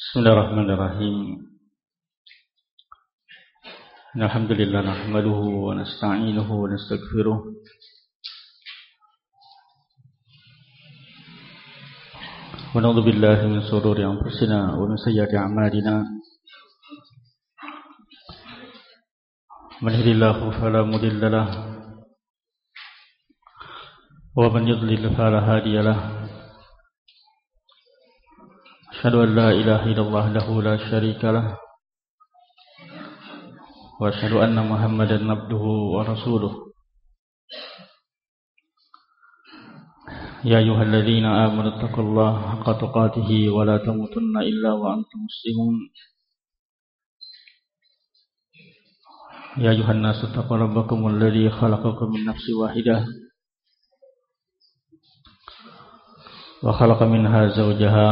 Bismillahirrahmanirrahim. Alhamdulillah nahmaduhu wa nasta'inuhu wa nastaghfiruh. Wa na'udzu billahi min shururi anfusina wa min sayyiati a'malina. Man yahdihillahu fala mudilla lahu wa man yudlil fala hadiya lahu. Asyhadu an la ilaha illallah wahdahu la syarika lahu wa asyhadu anna Muhammadan abduhu wa rasuluh. Ya ayyuhalladzina amanu taqullaha haqqa tuqatih wa la tamutunna illa wa antum muslimun. Ya ayyuhan nasu taqu rabbakumul ladzi khalaqakum min nafsin wahidah wa khalaqa minha zawjaha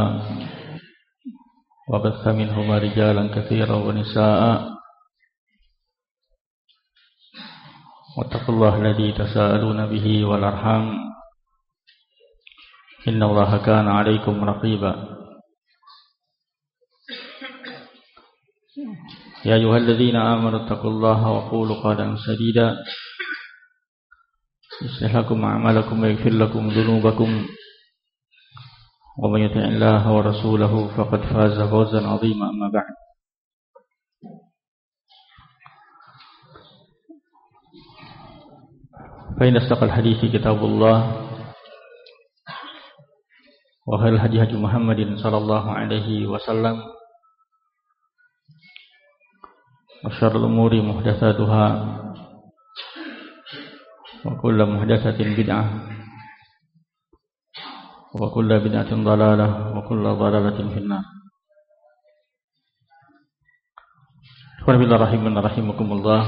wa batha minhuma rijalan katsiran wa nisaa'a. Wattaqullaha alladzi tasaaluna bihi wal arham. Innallaha kana 'alaikum raqiba. Ya ayyuhalladzina amanu taqullaha wa qulu qawlan sadida yuslih lakum a'malakum wa yaghfir lakum dhunubakum. Wa may yuti'illaha wa rasulahu faqad faza fawzan 'azima. Amma ba'd. Fa inna asdaqal hadithi kitabullah wa khairul hadi hadi Muhammadin sallallahu alaihi wasallam wa syarrul umuri muhdatsatuha wa kullu muhdatsatin bid'ah wa kullu bid'atin dhalalah wa kullu dhalalatin finnar. Bismillahirrahmanirrahim.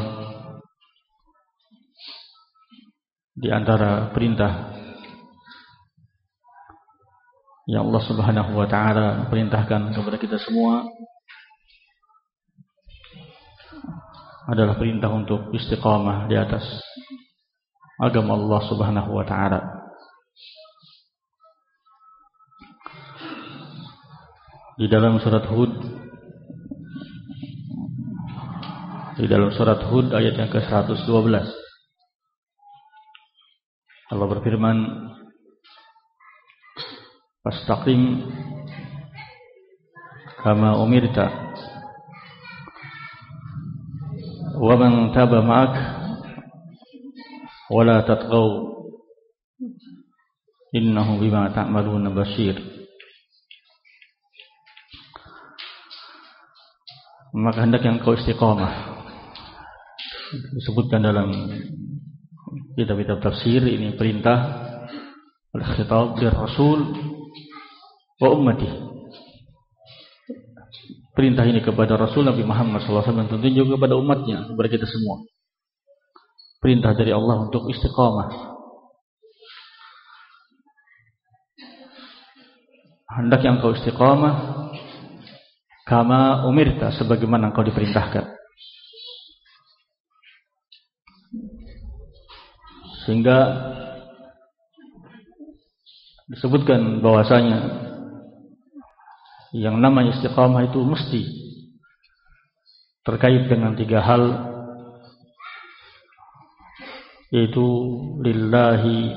Di antara perintah yang Allah Subhanahu wa taala perintahkan kepada kita semua adalah perintah untuk istiqamah di atas agama Allah Subhanahu wa taala. Di dalam surat Hud ayat yang ke-112 Allah berfirman, fastaqim kama umirta wa man taba ma'ak wa la tatghaw innahu bima ta'maluna basyir. Maka hendaknya engkau istiqamah. Disebutkan dalam kitab-kitab tafsir, ini perintah al-khitab dari Rasul wa ummati. Perintah ini kepada Rasul Nabi Muhammad SAW, tentu juga kepada umatnya, kepada kita semua. Perintah dari Allah untuk istiqamah. Hendaknya engkau istiqamah kama umirta, sebagaimana engkau diperintahkan. Sehingga disebutkan bahwasanya yang namanya istiqamah itu mesti terkait dengan 3 hal, yaitu lillahi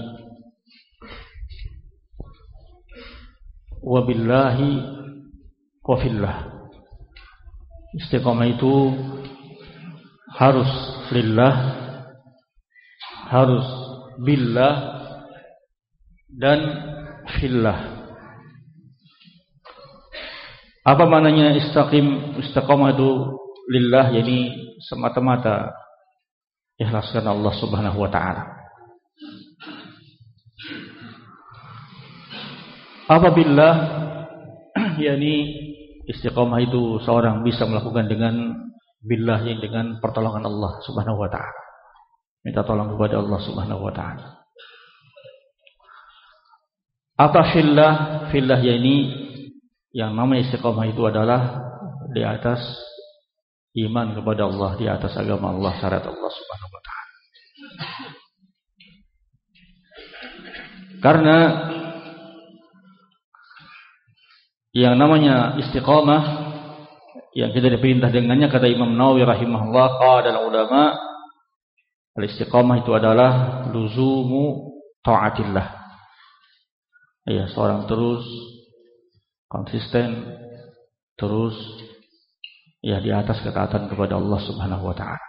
wa billahi wa fillah. Istiqamah itu harus lillah, harus billah, dan fillah. Apa maknanya istiqamah itu lillah? Yani semata-mata ikhlaskan Allah Subhanahu wa taala. Apa billah? Yani istiqamah itu seorang bisa melakukan dengan billah, yang dengan pertolongan Allah Subhanahu wa taala. Minta tolong kepada Allah Subhanahu wa taala. Apa fillah? Fillah yani yang namanya istiqamah itu adalah di atas iman kepada Allah, di atas agama Allah, syariat Allah Subhanahu wa taala. Karena Yang namanya istiqamah yang kita diperintah dengannya, kata Imam Nawawi rahimahullah, qala ulama, al-istiqamah itu adalah luzumu ta'atillah. Ya, seorang terus konsisten terus ya di atas ketaatan kepada Allah Subhanahu wa taala.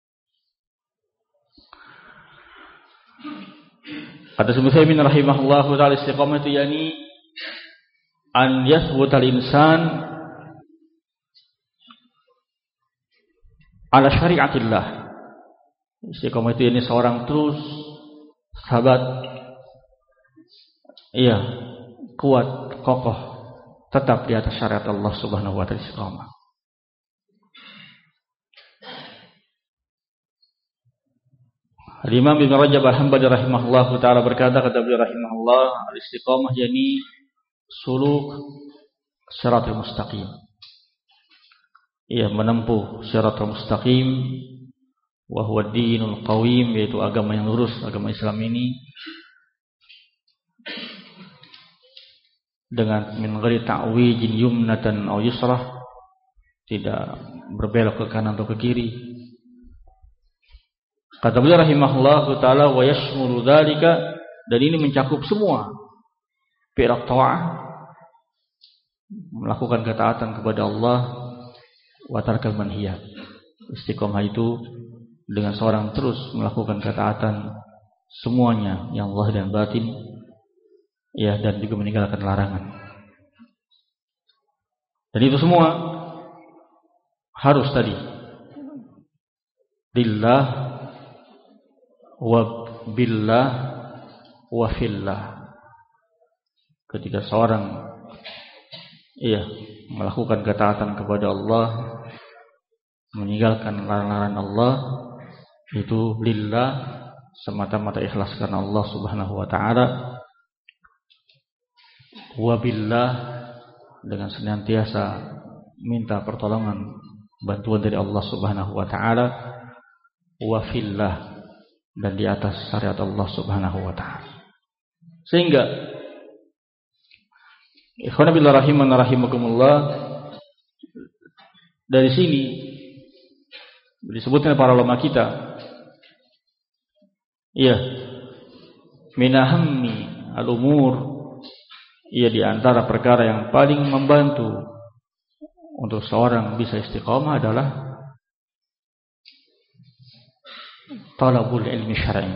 Kata Syekh Utsaimin rahimahullahu taala, istiqamah itu yakni an yathbuta al-insan ala syariatillah. Istiqamah itu yakni seorang terus sahabat, iya, kuat, kokoh, tetap di atas syariat Allah Subhanahu wa taala, istiqamah. Al-Imam Ibn Rajab Al-Hambali rahimahullahu taala berkata, kata beliau rahimahullah, al-istiqamah yakni suluk siratal mustaqim. Ia menempuh siratal mustaqim, wa huwa dinul qawim, yaitu agama yang lurus, agama Islam ini, dengan min ghairi ta'wijin yumnatan aw yusrah, tidak berbelok ke kanan atau ke kiri. Kata beliau rahimahullahu taala, wa yashmulu dzalika, dan ini mencakup semua fi'at ta'ah, melakukan ketaatan kepada Allah, wa tarkal manhiyat. Istiqomah itu dengan seorang terus melakukan ketaatan semuanya yang zahir dan batin, ya, dan juga meninggalkan larangan. Dan itu semua harus tadi lillah wa billah wa fillah. Ketika seorang melakukan ketaatan kepada Allah, meninggalkan larangan Allah, itu lillah, semata-mata ikhlas karena Allah Subhanahu wa taala, wa billah, dengan senantiasa minta pertolongan, bantuan dari Allah Subhanahu wa taala, wa fillah, dan di atas syariat Allah Subhanahu wa taala. Sehingga ikhwan billah rahimana rahimakumullah, dari sini disebutkan para ulama kita, minahammi al-umur, di antara perkara yang paling membantu untuk seorang bisa istiqamah adalah talabul ilmi syar'i.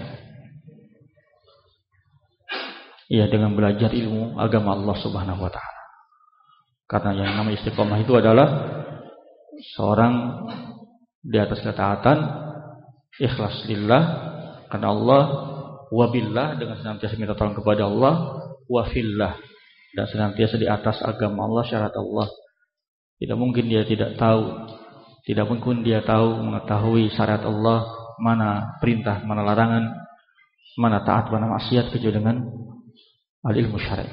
Dengan belajar ilmu agama Allah Subhanahu wa taala. Karena yang namanya istiqamah itu adalah seorang di atas ketaatan, ikhlas lillah karena Allah, wa billah, dengan senantiasa minta tolong kepada Allah, wa fillah, dan senantiasa di atas agama Allah, syariat Allah. Tidak mungkin dia tidak tahu, tidak mungkin dia mengetahui syariat Allah, mana perintah, mana larangan, mana taat, mana maksiat, kecuali dengan al-ilmu syar'i.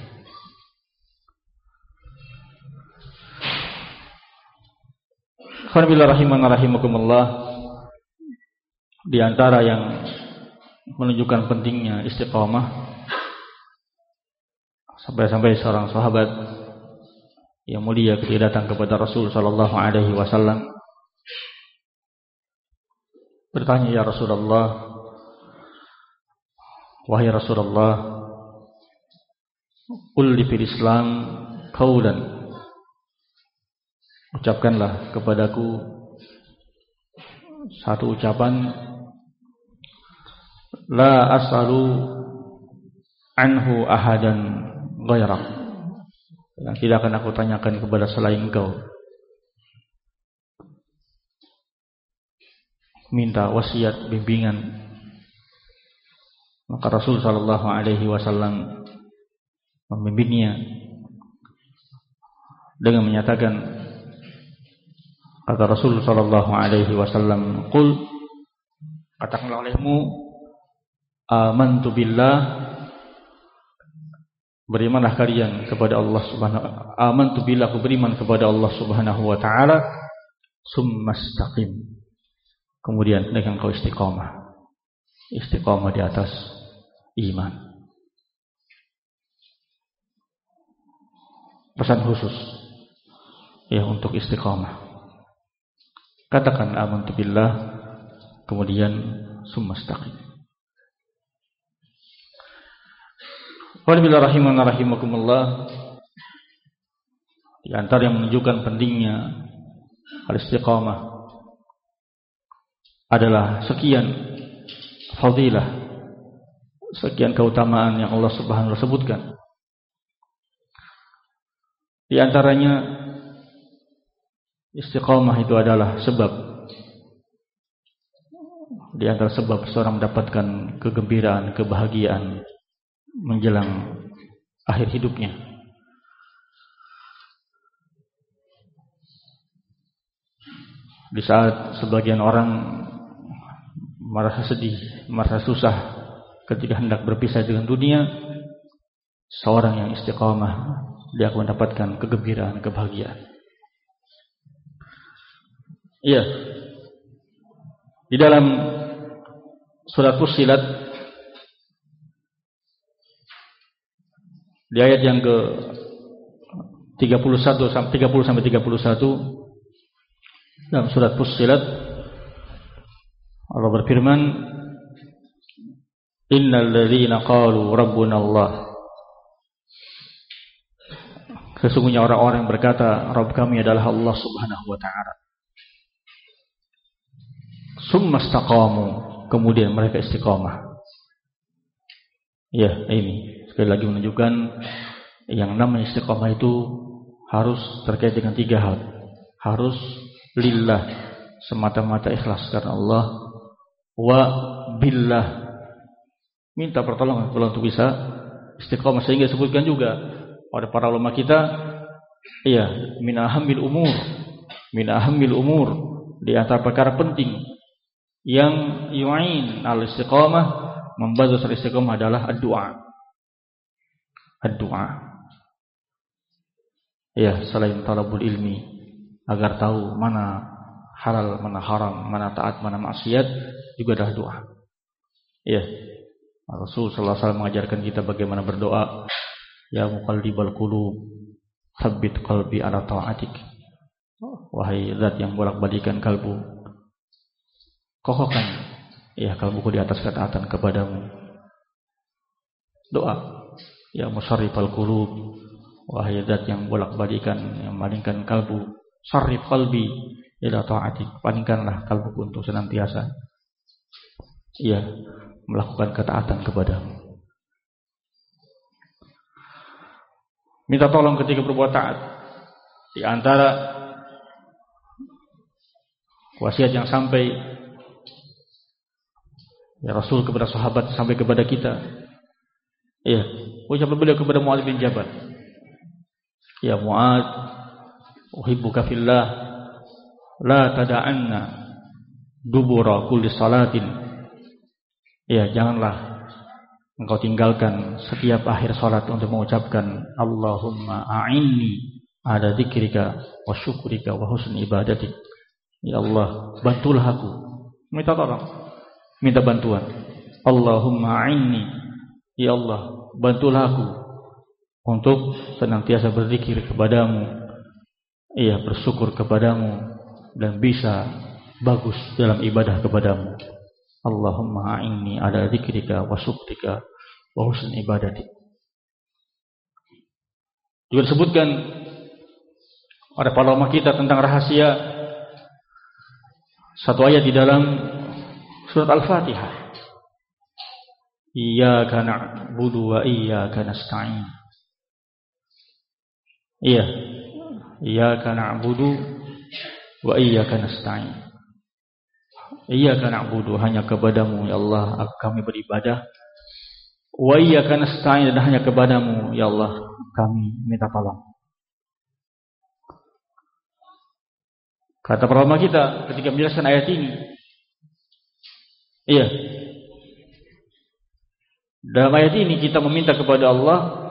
Alhamdulillah rahimana rahimakumullah, di antara yang menunjukkan pentingnya istiqamah, sampai-sampai seorang sahabat yang mulia ketika datang kepada Rasul sallallahu alaihi wasallam bertanya, ya Rasulullah, wahai Rasulullah, qul li fil Islam qaulan, ucapkanlah kepadaku satu ucapan, la as'alu anhu ahadan ghairak, yang tidak akan aku tanyakan kepada selain engkau. Minta wasiat, bimbingan. Maka Rasul sallallahu alaihi wasallam membimbingnya dengan menyatakan, kata Rasul sallallahu alaihi wasallam, qul, katakanlah olehmu, amantu billah, berimanlah kalian kepada Allah Subhanahu wa taala, amantu billah, aku beriman kepada Allah Subhanahu wa taala, summastaqim, kemudian dengan kau istiqamah di atas iman. pesan khusus ya untuk istiqamah. Katakan amantu billah, kemudian summastaqim. Wabillahi rahimana rahimakumullah. Di antara yang menunjukkan pentingnya al-istiqamah adalah sekian fadilah, sekian keutamaan yang Allah Subhanahu wa taala sebutkan. Di antaranya istiqamah itu adalah sebab, di antara sebab seorang mendapatkan kegembiraan, kebahagiaan menjelang akhir hidupnya. Di saat sebagian orang merasa sedih, merasa susah ketika hendak berpisah dengan dunia, seorang yang istiqamah dia akan mendapatkan kegembiraan, kebahagiaan. Iya. Di dalam surat Fussilat di ayat yang ke 30 sampai 31 dalam surat Fussilat Allah berfirman, innal ladzina qalu rabbuna Allah, sesungguhnya orang-orang yang berkata Rabb kami adalah Allah Subhanahu wa taala, summastaqamu, kemudian mereka istiqamah. Ya, ini sekali lagi menunjukkan yang namanya istiqamah itu harus terkait dengan 3 hal. Harus lillah, semata-mata ikhlas karena Allah, wa billah, minta pertolongan untuk bisa istiqamah. Sehingga disebutkan juga pada para ulama kita, iya, min ahammil umur, di antara perkara penting yang yu'in al-istiqamah, membantu istiqamah adalah ad-du'a. Ya, selain talabul ilmi, agar tahu mana halal, mana haram, mana taat, mana maksiat, juga adalah doa. Ya, Rasul sallallahu alaihi wasallam mengajarkan kita bagaimana berdoa. Ya muqallibal qulub, tsabbit qalbi ala ta'atik. Wahai zat yang bolak-balikan kalbu, kokohkan ya kalbuku di atas ketaatan kepadamu. Doa. Ya musarrifal qulub, wahai zat yang bolak-balikan, yang malingkan kalbu, sarrif qalbi ila ta'atik, palingkanlah kalbuku untuk senantiasa ya melakukan ketaatan kepadamu. Minta tolong ketika berbuat taat. Di antara wasiat yang sampai ya Rasul kepada sahabat, sampai kepada kita. Ya, ucap beliau kepada Mu'adz bin Jabal, ya Mu'adz, uhibbuka fillah, la tada'anna dubura kulli salatin. Ya, janganlah engkau tinggalkan setiap akhir salat untuk mengucapkan Allahumma a'inni ala dzikrika wa syukrika wa husni ibadatik. Ya Allah, bantulah aku. Minta tolong, minta bantuan. Allahumma a'inni, ya Allah, bantulah aku untuk senantiasa berzikir kepadamu, iya, bersyukur kepadamu, dan bisa bagus dalam ibadah kepadamu. Allahumma a'inni ala dzikrika wa syukrika wa husni ibadatik. Juga disebutkan oleh para ulama kita tentang rahasia satu ayat di dalam surat Al-Fatihah. Iyyaka na'budu wa iyyaka nasta'in. Iya, iyyaka na'budu wa iyyaka nasta'in. Iyyaka na'budu, hanya kepadamu ya Allah kami beribadah. Wa iyyaka nasta'in, dan hanya kepadamu ya Allah kami minta tolong. Kata para ulama kita ketika menjelaskan ayat ini, iya, dalam ayat ini kita meminta kepada Allah,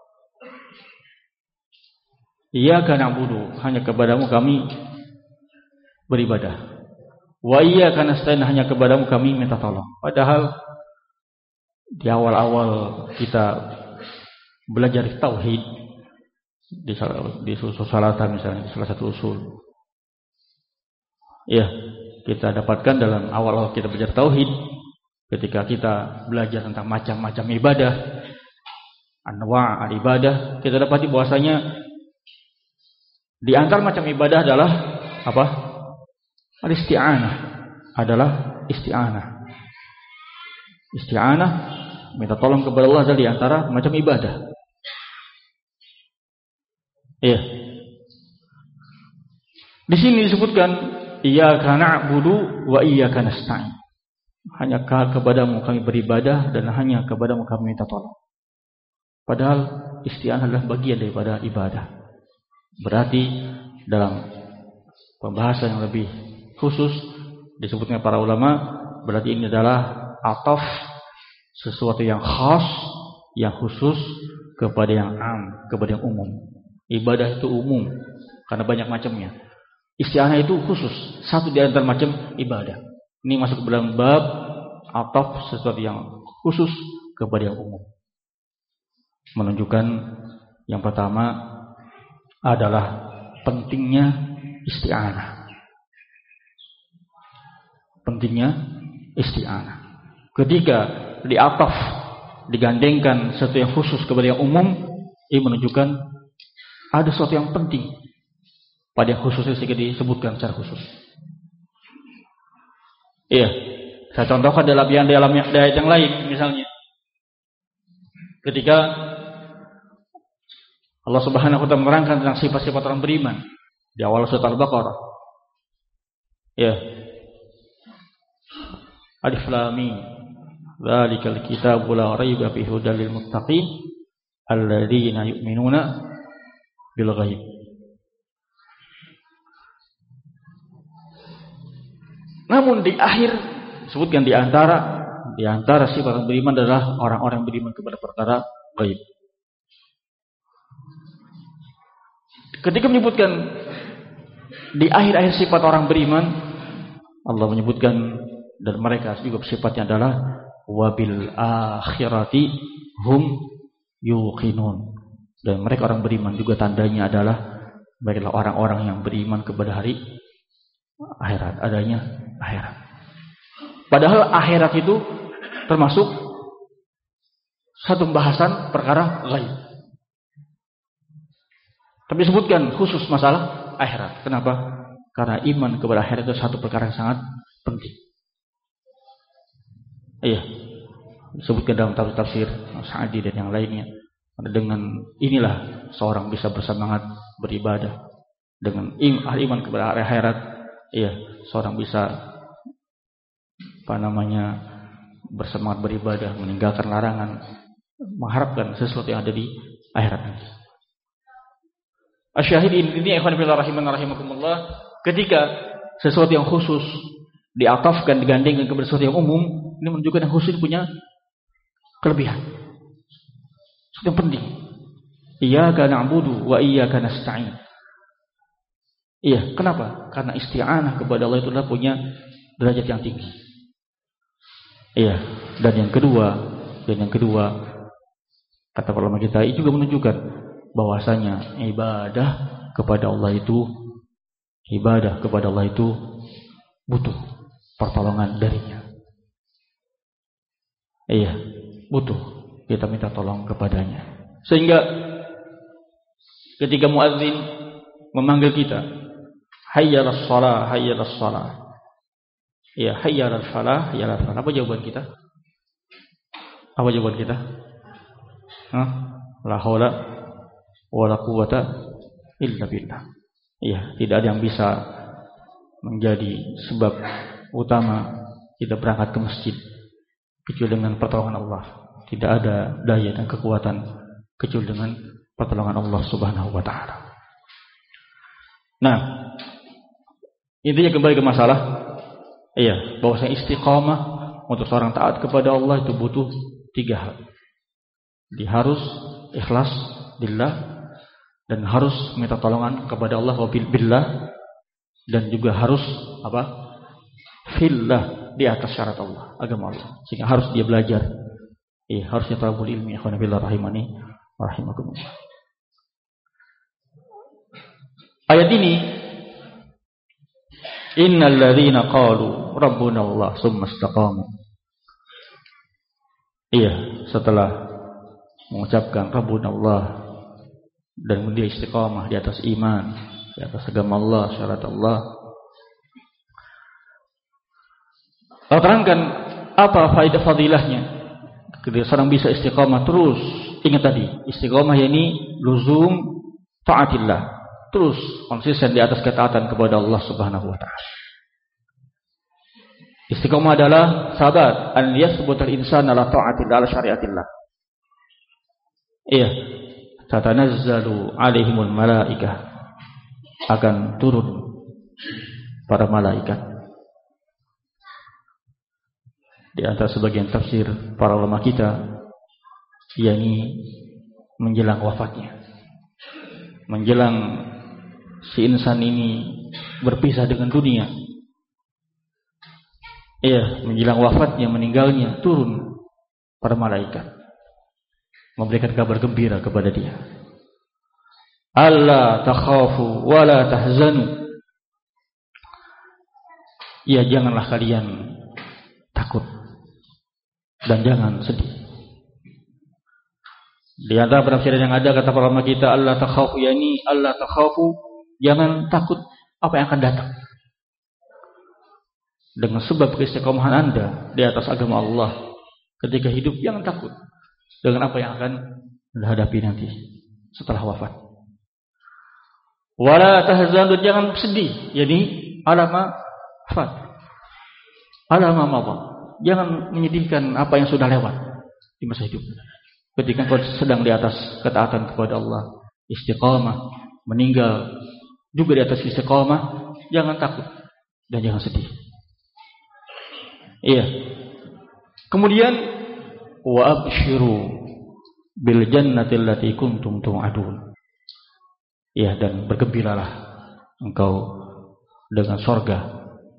iyyaka na'budu, hanya kepadamu kami beribadah. Wa iyyaka nasta'in, hanya kepadamu kami minta tolong. Padahal di awal-awal kita belajar tauhid, di usul salatan misalnya, di salah satu usul. Ya, kita dapatkan dalam awal kita belajar tauhid, ketika kita belajar tentang macam-macam ibadah, anwa' al-ibadah, kita dapati bahwasanya di antara macam ibadah adalah apa? Al-isti'anah, adalah isti'anah. Isti'anah, minta tolong kepada Allah adalah di antara macam ibadah. Iya. Di sini disebutkan iyyaka na'budu wa iyyaka nasta'in. Hanya kepadamu kami beribadah dan hanya kepadamu kami minta tolong. Padahal isti'anah adalah bagian daripada ibadah. Berarti dalam pembahasan yang lebih khusus disebutnya para ulama, berarti ini adalah ataf, sesuatu yang khas, yang khusus kepada yang am, kepada yang umum. Ibadah itu umum karena banyak macamnya. Isti'anah itu khusus, satu di antara macam ibadah. Ini masuk ke dalam bab ataf, sesuatu yang khusus kepada yang umum. Menunjukkan yang pertama adalah pentingnya isti'anah. Pentingnya isti'anah. Ketika diataf, digandengkan sesuatu yang khusus kepada yang umum, ini menunjukkan ada sesuatu yang penting pada yang khususnya sehingga disebutkan secara khusus. Iya, saya contohkan dalam ayat yang lain, misalnya ketika Allah Subhanahu wa taala menerangkan tentang sifat-sifat orang beriman di awal surat Al-Baqarah. Ya. Alif Lam Mim. Dzalikal kitabu la raiba fihi hudal lil muttaqin alladzina yu'minuna bil ghaib. Namun di akhir sebutkan di antara sifat orang beriman adalah orang-orang beriman kepada perkara ghaib. Ketika menyebutkan di akhir-akhir sifat orang beriman, Allah menyebutkan dan mereka juga sifatnya adalah wabil akhirati hum yuqinun. Dan mereka orang beriman juga tandanya adalah mereka orang-orang yang beriman kepada hari akhirat, adanya akhirat. Padahal akhirat itu termasuk satu pembahasan perkara ghaib. Tapi disebutkan khusus masalah akhirat. Kenapa? Karena iman kepada akhirat itu satu perkara yang sangat penting. Iya. Disebutkan dalam tafsir Sa'di dan yang lainnya. Dengan inilah seorang bisa bersemangat beribadah. Dengan iman kepada akhirat, iya, seorang bisa bersemangat beribadah, meninggalkan larangan, mengharapkan sesuatu yang ada di akhirat nanti. Asyahid ini ikhwan fillah rahimakumullah, ketika sesuatu yang khusus diatafkan, digandengkan kepada sesuatu yang umum, ini menunjukkan yang khusus punya kelebihan, sesuatu yang penting. Iyyaka na'budu wa iyyaka nasta'in. Iya, kenapa? Karena isti'anah kepada Allah itu adalah punya derajat yang tinggi. Iya, dan yang kedua kata ulama kita itu juga menunjukkan bahwasanya ibadah kepada Allah itu butuh pertolongan darinya. Iya, butuh kita minta tolong kepadanya. Sehingga ketika muadzin memanggil kita, hayyalas shalah, hayyalas shalah. Ya, hayyalas falah, hayyalas falah. Apa jawaban kita? La haula wala quwwata illa billah. Iya, tidak ada yang bisa menjadi sebab utama kita berangkat ke masjid kecuali dengan pertolongan Allah. Tidak ada daya dan kekuatan kecuali dengan pertolongan Allah Subhanahu wa taala. Nah, intinya kembali ke masalah bahwasanya istiqamah untuk seorang taat kepada Allah itu butuh 3 hal. Dia harus ikhlas lillah, dan harus minta tolongan kepada Allah wa billah, dan juga harus fillah, di atas syarat Allah, agama Allah. Sehingga harus dia belajar. Harusnya talabul ilmi, ikhwan fillah rahimani rahimakumullah. Ayat ini, innal ladzina qalu rabbuna Allah tsumma istaqamu. Iya, setelah mengucapkan rabbuna Allah dan kemudian istiqamah di atas iman, di atas agama Allah, syariat Allah. Allah terangkan apa faedah fadilahnya. Ketika seorang bisa istiqamah terus, ingat tadi, istiqamah yakni luzum taatillah, terus konsisten di atas ketaatan kepada Allah Subhanahu wa taala. Istiqamah adalah sabat an yasbutal insana ala taatillah, ala syariatillah. Iya, tatanazzalu alaihimul malaikah, akan turun para malaikat. Di antara sebagian tafsir para ulama kita, yakni menjelang wafatnya, menjelang si insan ini berpisah dengan dunia. Iya, menjelang wafatnya, meninggalnya, turun para malaikat memberikan kabar gembira kepada dia. Alla takhafu wa la tahzanu. Ya, janganlah kalian takut dan jangan sedih. Di antara penafsiran yang ada kata para ulama kita, alla takhafu yani alla takhafu, jangan takut apa yang akan datang. Dengan sebab keistiqomahan Anda di atas agama Allah ketika hidup, jangan takut dengan apa yang akan Anda hadapi nanti setelah wafat. Wala tahzanu, jangan sedih, yani alama fat, alama mawad. Jangan menyedihkan apa yang sudah lewat di masa hidup. Ketika kau sedang di atas ketaatan kepada Allah, istiqamah, meninggal juga di atas istiqamah, jangan takut dan jangan sedih. Iya. Kemudian wa abshiru bil jannati allati kuntum tu'adun. Iya, dan bergembiralah engkau dengan surga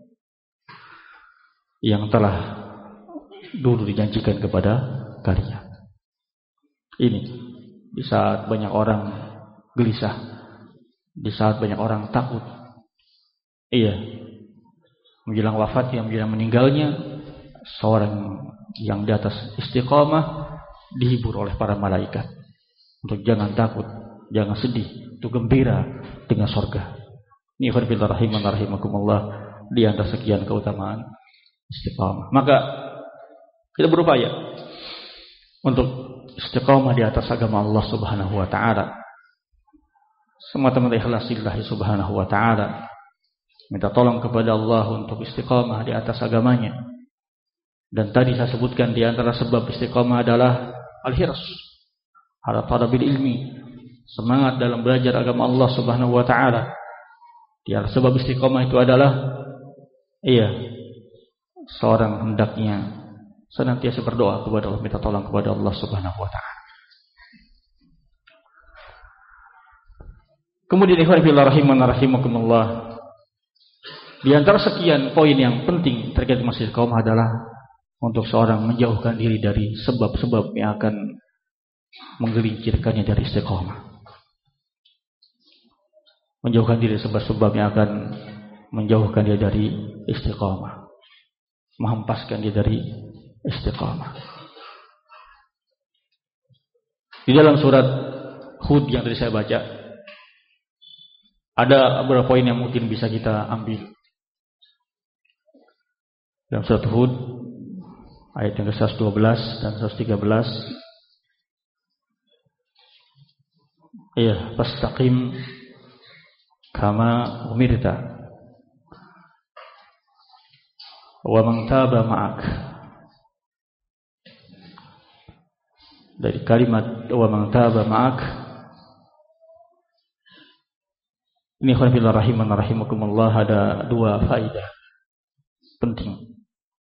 yang telah dulu dijanjikan kepada kalian. Ini di saat banyak orang gelisah, di saat banyak orang takut. Iya, menjelang wafatnya, menjelang meninggalnya, seorang yang di atas istiqamah dihibur oleh para malaikat untuk jangan takut, jangan sedih, untuk gembira dengan surga. Ini khairullahi rahiman rahimakumullah, di antara sekian keutamaan istiqamah. Maka kita berupaya untuk istiqamah di atas agama Allah Subhanahu wa taala, semata-mata ikhlas lillahi Subhanahu wa taala, minta tolong kepada Allah untuk istiqamah di atas agamanya. Dan tadi saya sebutkan di antara sebab istiqamah adalah al-hirs ala talabil ilmi, semangat dalam belajar agama Allah Subhanahu wa taala. Di antara sebab istiqamah itu adalah seorang hendaknya senantiasa berdoa kepada Allah, minta tolong kepada Allah Subhanahu wa taala. Kemudian ikhwan fillah rahimana rahimakumullah, di antara sekian poin yang penting terkait masalah istiqamah adalah untuk seorang menjauhkan diri dari sebab-sebab yang akan menggelincirkannya dari istiqamah. Menjauhkan diri sebab-sebab yang akan menjauhkan dia dari istiqamah, menghempaskan dia dari istiqamah. Di dalam surat Hud yang tadi saya baca, ada beberapa poin yang mungkin bisa kita ambil. Dalam surat Hud ayat yang ke-112 dan 113, fastaqim kama umirta wa man taba ma'ak. Dari kalimat wa man taba ma'ak ini khairullahi rahiman rahimakumullah, ada dua faedah penting.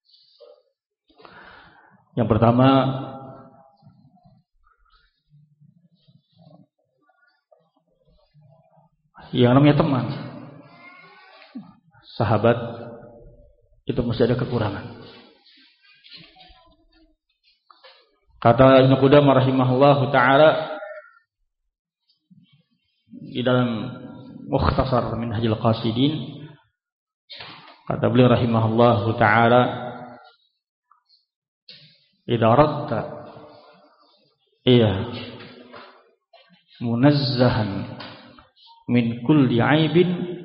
Yang pertama, yang namanya teman, sahabat, itu mesti ada kekurangan. Kata Ibnu Qudamah rahimahullahu taala di dalam Mukhtasar Minhajul Qasidin, kata beliau rahimahullahu taala, idza aradta munazzahan min kulli aibin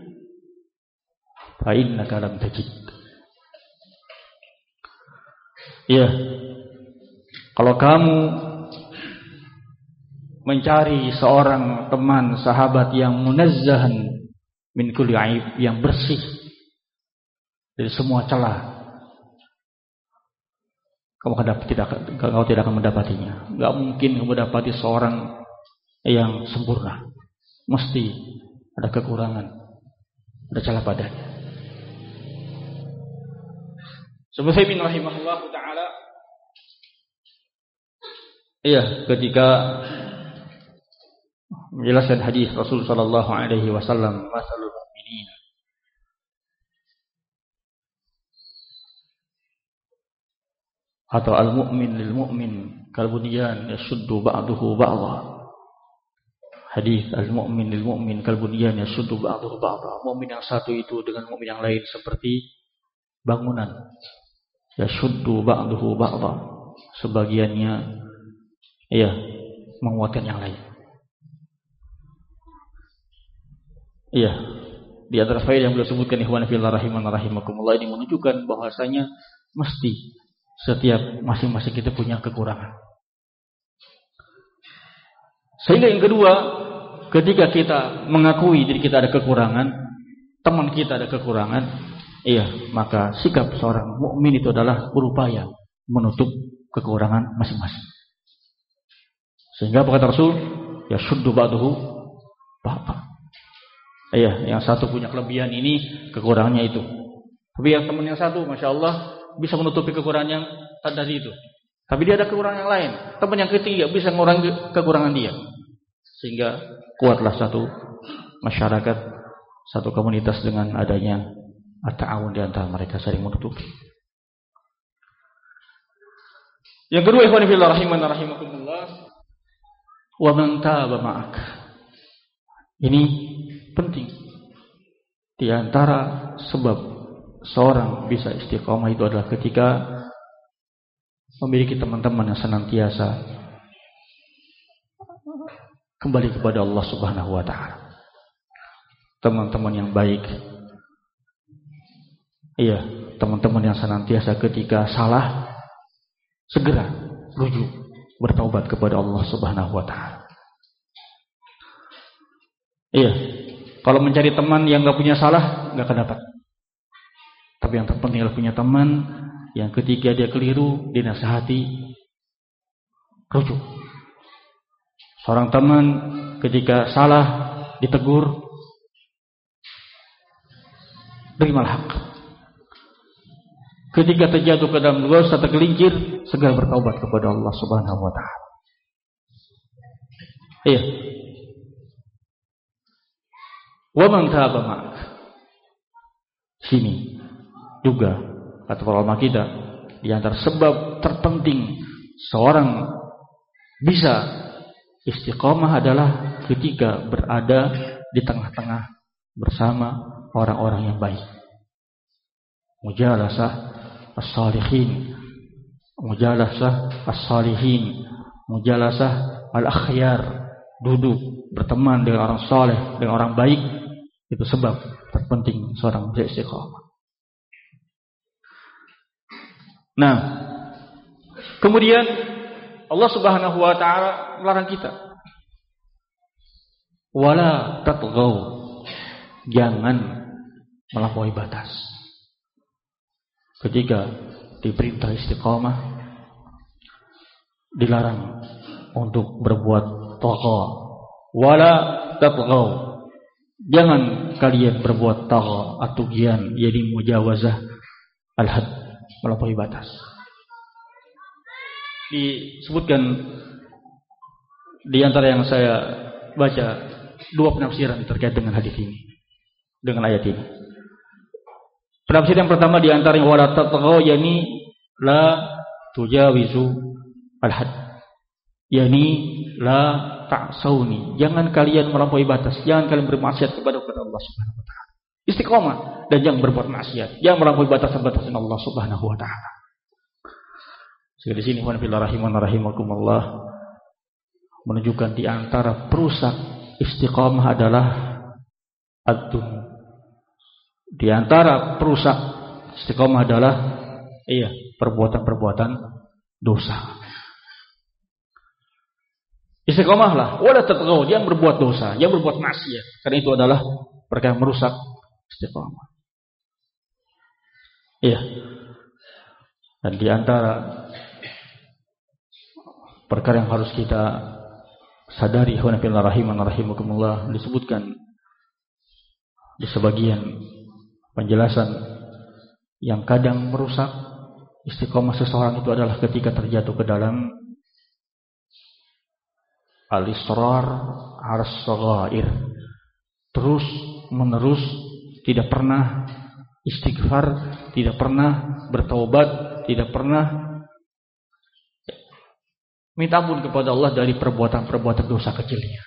fa innaka lam tajid. Kalau kamu mencari seorang teman, sahabat yang munazzahan min kulli aib, yang bersih dari semua celah, kamu tidak akan mendapatinya. Enggak mungkin kamu mendapati seorang yang sempurna. Mesti ada kekurangan, ada celah padanya. Subhaimin rahimahullahu taala, ketika menjelaskan hadis Rasul sallallahu alaihi wasallam, masalul mu'minin atau al-mu'min lil mu'min kal bunyan yashuddu ba'dahu ba'dha. Hadis al-mu'min lil mu'min kal bunyan yashuddu ba'dahu ba'dha. Mukmin yang satu itu dengan mukmin yang lain seperti bangunan, yashuddu ba'dahu ba'dha, sebagiannya menguatkan yang lain. Di antara faedah yang beliau sebutkan, ikhwan fillah rahimana rahimakumullah, ini menunjukkan bahwasanya mesti setiap masing-masing kita punya kekurangan. Sehingga yang kedua, ketika kita mengakui diri kita ada kekurangan, teman kita ada kekurangan, maka sikap seorang mukmin itu adalah berupaya menutup kekurangan masing-masing. Sehingga kata Rasul, yashuddu ba'dahu ba'dha. Yang satu punya kelebihan ini, kekurangannya itu. Tapi yang teman yang satu, masya Allah, bisa menutupi kekurangan yang tadi itu. Tapi dia ada kekurangan yang lain. Teman yang ketiga bisa mengurangi kekurangan dia. Sehingga kuatlah satu masyarakat, satu komunitas dengan adanya at-ta'awun di antara mereka, saling menutupi. Yang kedua, ikhwan fillah rahimana rahimakumullah, wa man taba ma'ak. Ini penting. Di antara sebab seorang bisa istiqomah itu adalah ketika memiliki teman-teman yang senantiasa kembali kepada Allah Subhanahu wa taala. Teman-teman yang baik. Teman-teman yang senantiasa ketika salah segera rujuk bertaubat kepada Allah Subhanahu wa taala. Kalau mencari teman yang enggak punya salah, enggak akan dapat. Tapi yang terpenting adalah punya teman yang ketika dia keliru, dinasihati, rujuk. Seorang teman ketika salah, ditegur, terimalah hak. Ketika terjatuh ke dalam dosa, tergelincir, segera bertaubat kepada Allah Subhanahu wa taala. Wa man taba ma'ak. Sini juga kata para ulama kita, di antara sebab terpenting seorang bisa istiqomah adalah ketika berada di tengah-tengah bersama orang-orang yang baik. Mujalasah as-salihin, mujalasah as-salihin, mujalasah al-akhyar, duduk berteman dengan orang saleh, dengan orang baik, itu sebab terpenting seorang bisa istiqomah. Nah, kemudian Allah Subhanahu wa taala melarang kita, wala tatghaw, jangan melampaui batas. Ketika diperintah istiqomah, dilarang untuk berbuat tagha. Wala tatghaw, jangan kalian berbuat tagha atau gian, jadi mujawazah al-had, melampaui batas. Disebutkan di antara yang saya baca dua penafsiran terkait dengan hadis ini, dengan ayat ini. Penafsiran yang pertama di antara yang wala tatghaw, yani la tujawizu al-had, yani la ta'sauni, jangan kalian melampaui batas, jangan kalian bermaksiat kepada Allah Subhanahu wa taala. Istiqomah dan jangan berbuat maksiat, jangan melampaui batasan-batasan Allah Subhanahu wa taala. Di sini rahimakumullah menunjukkan di antara perusak istiqamah adalah ad-dunub. Di antara perusak istiqamah adalah perbuatan-perbuatan dosa. Istiqamahlah, wala tatghaw, jangan berbuat dosa, jangan berbuat maksiat, karena itu adalah perkara yang merusak istiqamah. Iya. Dan di antara perkara yang harus kita sadari, rahimakumullah, disebutkan di sebagian penjelasan yang kadang merusak istiqamah seseorang itu adalah ketika terjatuh ke dalam al-israr ar-saghair, terus menerus tidak pernah istighfar, tidak pernah bertaubat, tidak pernah minta ampun kepada Allah dari perbuatan-perbuatan dosa kecilnya.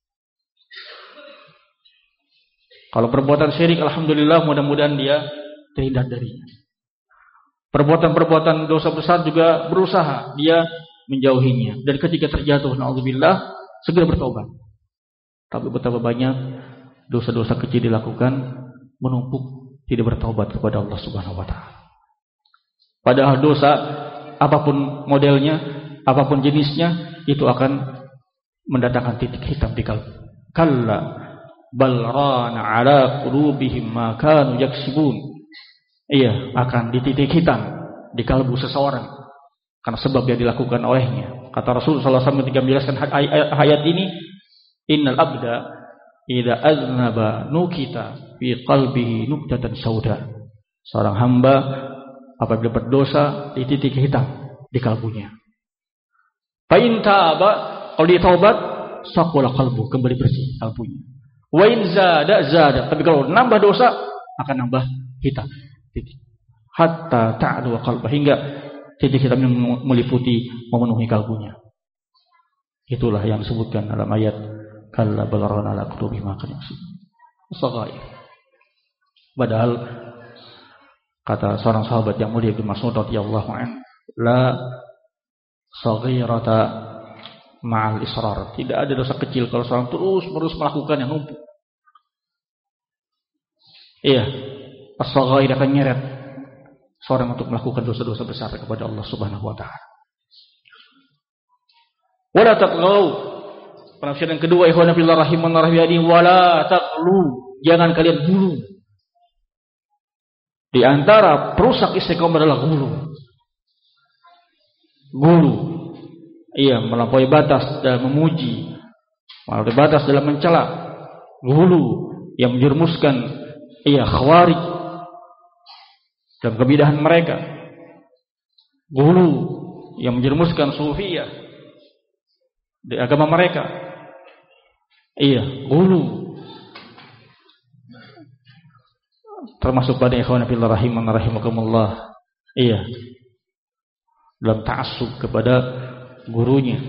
Kalau perbuatan syirik, alhamdulillah, mudah-mudahan dia terhindar darinya. Perbuatan-perbuatan dosa besar juga berusaha dia menjauhinya. Dan ketika terjatuh, na'udzubillah, segera bertobat. Tapi betapa banyak dosa-dosa kecil dilakukan, menumpuk, tidak bertobat kepada Allah Subhanahu wa taala. Padahal dosa apapun modelnya, apapun jenisnya, itu akan mendatangkan titik hitam di kalbu. Kalla bal rana ala qulubihim ma kanu yaksibun. Iya, akan di titik hitam di kalbu seseorang karena sebab yang dilakukan olehnya. Kata Rasul sallallahu alaihi wasallam ketika menjelaskan ayat ini, innal abda idza aznaba nukita fi qalbihi nuktatan sauda. Seorang hamba apabila berdosa di titik hitam di kalbunya. Fa in taaba, kalau dia taubat, saqala qalbu, kembali bersih kalbunya. Wa in zada, tapi kalau nambah dosa akan nambah hitam titik. Hatta ta'du qalbu, hingga titik hitam yang meliputi, memenuhi kalbunya. Itulah yang disebutkan dalam ayat kalla balarana ala qulubi ma kanu yaksibun. Padahal kata seorang sahabat yang mulia Ibnu Mas'ud radhiyallahu anhu, la saghirata ma'al israr. Tidak ada dosa kecil kalau seorang terus-menerus melakukan yang numpuk. Iya, as-saghair akan nyeret seorang untuk melakukan dosa-dosa besar kepada Allah Subhanahu wa taala. Wala taqlu. Penafsiran kedua, ikhwan fillah rahimanarahiyadi, wala taqlu, jangan kalian gulu. Di antara perusak istiqomah adalah gulu. Gulu. Iya, melampaui batas dalam memuji, melampaui batas dalam mencela. Gulu yang menjerumuskan khawarij dalam kebidahan mereka. Gulu yang menjerumuskan sufiyah di agama mereka. Gulu. Termasuk pada ikhwan fillah rahimakumullah. Dalam ta'assub kepada gurunya.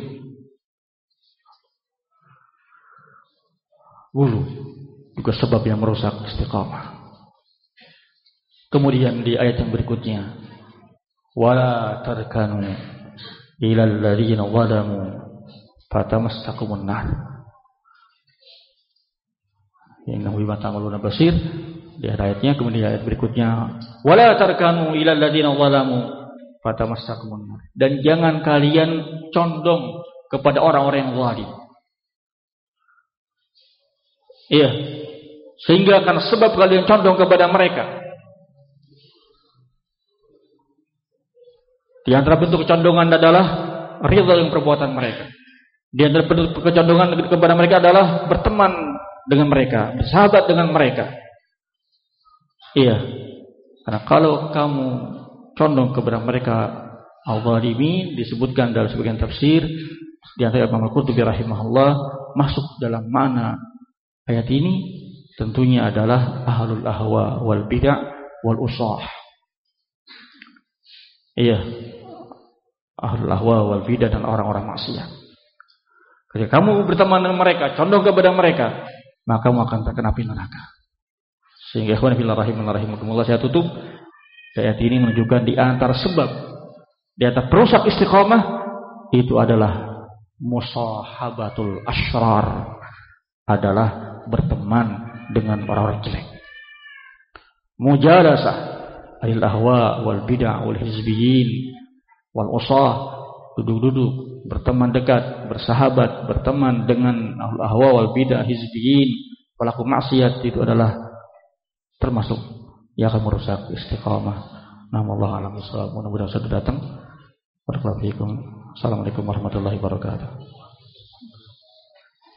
Gulu juga sebab yang merusak istiqamah. Kemudian di ayat yang berikutnya, wala tarkanu ilal ladzina zalamu fatamassakumun nar. Innahu bima ta'maluna basir. Di ayatnya, kemudian ayat berikutnya, wala tarkanu ilal ladzina zalamu fatamassakumun nar. Dan jangan kalian condong kepada orang-orang yang zalim. Sehingga karena sebab kalian condong kepada mereka. Di antara bentuk kecondongan adalah ridha dengan perbuatan mereka. Di antara bentuk kecondongan kepada mereka adalah berteman dengan mereka, bersahabat dengan mereka. Karena kalau kamu condong kepada mereka al-zalimin, disebutkan dalam sebagian tafsir di antara Imam Al-Qurtubi rahimahullah, masuk dalam makna ayat ini tentunya adalah ahlul ahwa wal bid'ah wal usah. Ahlul ahwa wal bid'ah dan orang-orang maksiat. Ketika kamu berteman dengan mereka, condong kepada mereka, maka kamu akan terkena api neraka. Sehingga ikhwan fillah rahimakumullah, saya tutup. Ayat ini menunjukkan di antara sebab di antara perusak istiqamah itu adalah musahabatul asyrar, adalah berteman dengan orang-orang jelek. Mujalasah alil ahwa wal bid'ah wal hizbiyyin wal usah, duduk-duduk, berteman dekat, bersahabat, berteman dengan ahwa wal bid'ah hizbiyyin, pelaku maksiat, itu adalah termasuk yang akan merusak istiqamah. Namallahu a'lam bishawab. Mudah-mudahan sudah datang. Barakallahu fiikum. Assalamualaikum warahmatullahi wabarakatuh.